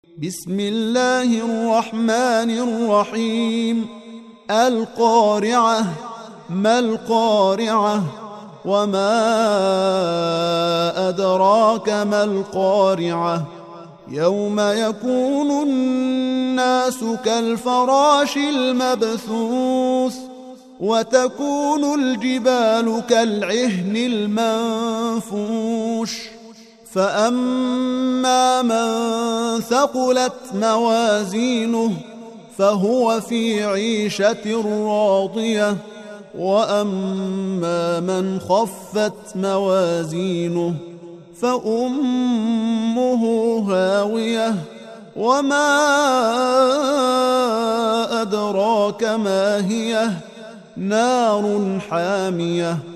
بسم الله الرحمن الرحيم القارعة ما القارعة وما أدراك ما القارعة يوم يكون الناس كالفراش المبثوث وتكون الجبال كالعهن المنفوش فأما من ثقلت موازينه فهو في عيشة راضية وأما من خفت موازينه فأمه هاوية وما أدراك ما هي نار حامية